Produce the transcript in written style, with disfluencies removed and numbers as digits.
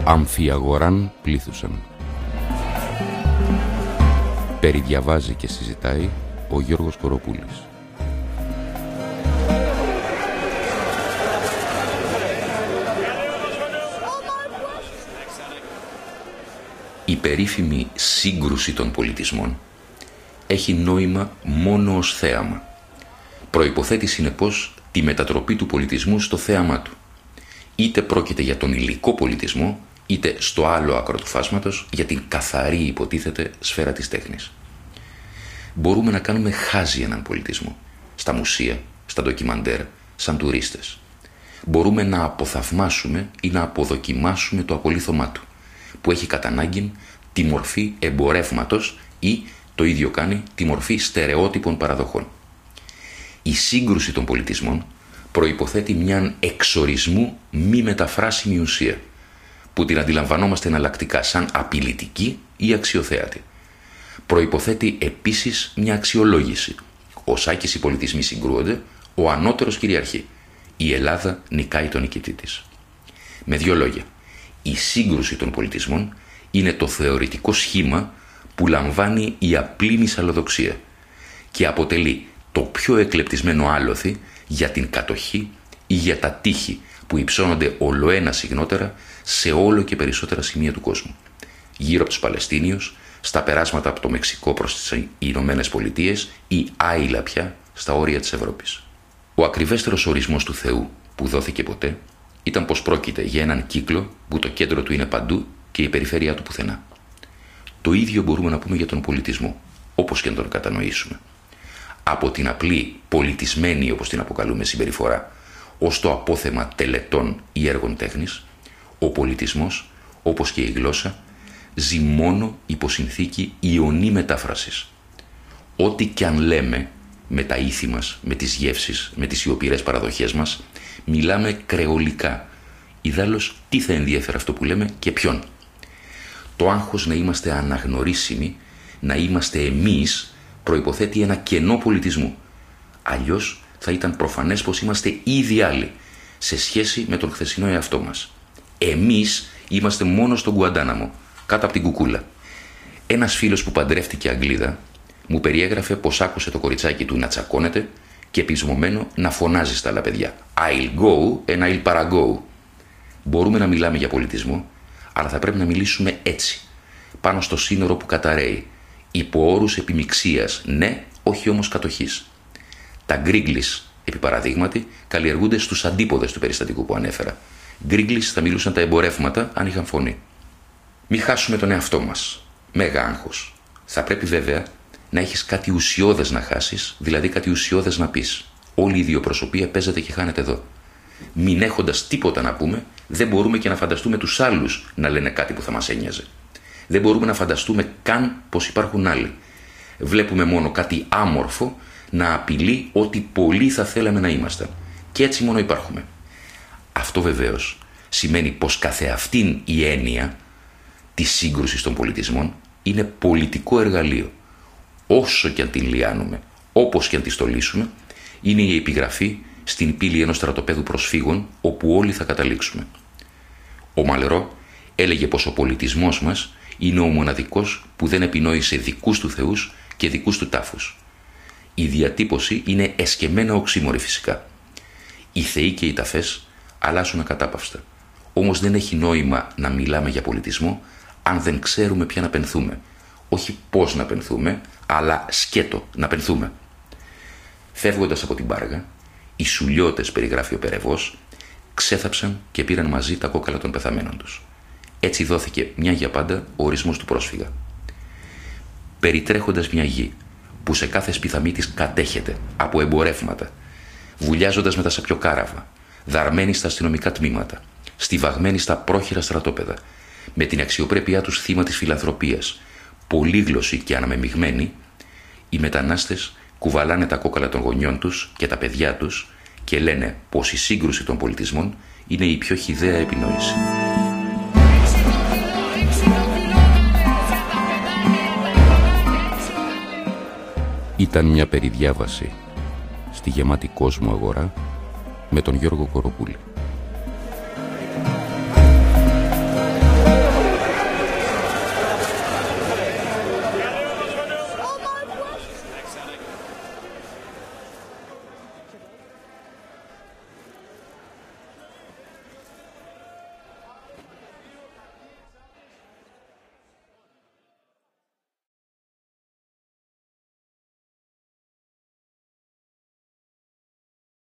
Αμφιαγοράν πλήθουσαν. Περιδιαβάζει και συζητάει ο Γιώργος Κοροπούλης. Η περίφημη σύγκρουση των πολιτισμών έχει νόημα μόνο ως θέαμα. Προϋποθέτει συνεπώς τη μετατροπή του πολιτισμού στο θέαμά του. Είτε πρόκειται για τον υλικό πολιτισμό, είτε στο άλλο άκρο του φάσματος για την καθαρή, υποτίθεται, σφαίρα της τέχνης. Μπορούμε να κάνουμε χάζι έναν πολιτισμό, στα μουσεία, στα ντοκιμαντέρ, σαν τουρίστες. Μπορούμε να αποθαυμάσουμε ή να αποδοκιμάσουμε το απολύθωμά του, που έχει κατά ανάγκη τη μορφή εμπορεύματος ή, το ίδιο κάνει, τη μορφή στερεότυπων παραδοχών. Η σύγκρουση των πολιτισμών προϋποθέτει μιαν εξορισμού μη μεταφράσιμη ουσία, που την αντιλαμβανόμαστε εναλλακτικά σαν απειλητική ή αξιοθέατη. Προϋποθέτει επίσης μια αξιολόγηση. Ως άκης οι πολιτισμοί συγκρούονται, ο ανώτερος κυριαρχεί. Η Ελλάδα νικάει τον νικητή της. Με δύο λόγια, η σύγκρουση των πολιτισμών είναι το θεωρητικό σχήμα που λαμβάνει η απλή μυσαλλοδοξία και αποτελεί το πιο εκλεπτισμένο άλοθη για την κατοχή ή για τα τείχη που υψώνονται ολοένα συχνότερα σε όλο και περισσότερα σημεία του κόσμου. Γύρω από τους Παλαιστίνιους, στα περάσματα από το Μεξικό προς τις Ηνωμένες Πολιτείες ή άειλα πια στα όρια της Ευρώπης. Ο ακριβέστερος ορισμός του Θεού που δόθηκε ποτέ ήταν πως πρόκειται για έναν κύκλο που το κέντρο του είναι παντού και η περιφέρειά του πουθενά. Το ίδιο μπορούμε να πούμε για τον πολιτισμό, όπως και να τον κατανοήσουμε. Από την απλή πολιτισμένη, όπως την αποκαλούμε, συμπεριφορά, ως το απόθεμα τελετών ή έργων τέχνης, ο πολιτισμός, όπως και η γλώσσα, ζει μόνο υπό συνθήκη ιονή μετάφρασης. Ό,τι και αν λέμε με τα ήθη μας, με τις γεύσεις, με τις ιοπηρές παραδοχές μας, μιλάμε κρεολικά. Ιδάλλως, τι θα ενδιέφερε αυτό που λέμε και ποιον. Το άγχος να είμαστε αναγνωρίσιμοι, να είμαστε εμείς, προϋποθέτει ένα κενό πολιτισμού. Αλλιώς θα ήταν προφανές πως είμαστε ήδη άλλοι σε σχέση με τον χθεσινό εαυτό μας. Εμείς είμαστε μόνο στον Γκουαντάναμο, κάτω από την κουκούλα. Ένας φίλος που παντρεύτηκε Αγγλίδα μου περιέγραφε πως άκουσε το κοριτσάκι του να τσακώνεται και πεισμωμένο να φωνάζει στα άλλα παιδιά. I'll go and I'll parago. Μπορούμε να μιλάμε για πολιτισμό, αλλά θα πρέπει να μιλήσουμε έτσι, πάνω στο σύνορο που καταραίει, υπό όρους επιμιξίας, ναι, όχι όμως κατοχής. Τα γκρίγκλις, επί παραδείγματι, καλλιεργούνται στους αντίποδες του περιστατικού που ανέφερα. Γκρίγκλις θα μιλούσαν τα εμπορεύματα αν είχαν φωνή. Μη χάσουμε τον εαυτό μας. Μέγα άγχος. Θα πρέπει βέβαια να έχεις κάτι ουσιώδες να χάσεις, δηλαδή κάτι ουσιώδες να πεις. Όλη η ιδιοπροσωπία παίζεται και χάνεται εδώ. Μην έχοντας τίποτα να πούμε, δεν μπορούμε και να φανταστούμε τους άλλους να λένε κάτι που θα μας ένοιαζε. Δεν μπορούμε να φανταστούμε καν πως υπάρχουν άλλοι. Βλέπουμε μόνο κάτι άμορφο να απειλεί ό,τι πολλοί θα θέλαμε να ήμασταν. Και έτσι μόνο υπάρχουμε. Αυτό βεβαίως σημαίνει πως καθεαυτήν η έννοια της σύγκρουσης των πολιτισμών είναι πολιτικό εργαλείο. Όσο και αν την λιάνουμε, όπως και αν τη στολίσουμε, είναι η επιγραφή στην πύλη ενός στρατοπέδου προσφύγων όπου όλοι θα καταλήξουμε. Ο Μαλερό έλεγε πως ο πολιτισμός μας είναι ο μοναδικός που δεν επινόησε δικούς του θεούς και δικούς του τάφους. Η διατύπωση είναι εσκεμμένα οξύμορη φυσικά. Οι θεοί και οι ταφές αλλάζουν ακατάπαυστα. Όμως δεν έχει νόημα να μιλάμε για πολιτισμό αν δεν ξέρουμε ποια να πενθούμε. Όχι πώς να πενθούμε, αλλά σκέτο να πενθούμε. Φεύγοντας από την Πάργα, οι σουλιώτες, περιγράφει ο Περεβός, ξέθαψαν και πήραν μαζί τα κόκαλα των πεθαμένων τους. Έτσι δόθηκε μια για πάντα ο ορισμός του πρόσφυγα. Περιτρέχοντας μια γη που σε κάθε σπιθαμή της κατέχεται από εμπορεύματα, βουλιάζοντας με τα σαπιοκάραβα, δαρμένοι στα αστυνομικά τμήματα, στιβαγμένοι στα πρόχειρα στρατόπεδα, με την αξιοπρέπειά τους θύμα της φιλανθρωπίας, πολύγλωσσοι και αναμεμειγμένοι, οι μετανάστες κουβαλάνε τα κόκαλα των γονιών τους και τα παιδιά τους και λένε πως η σύγκρουση των πολιτισμών είναι η πιο χυδαία επινόηση. Ήταν μια περιδιάβαση στη γεμάτη κόσμο αγορά με τον Γιώργο Κοροπούλη.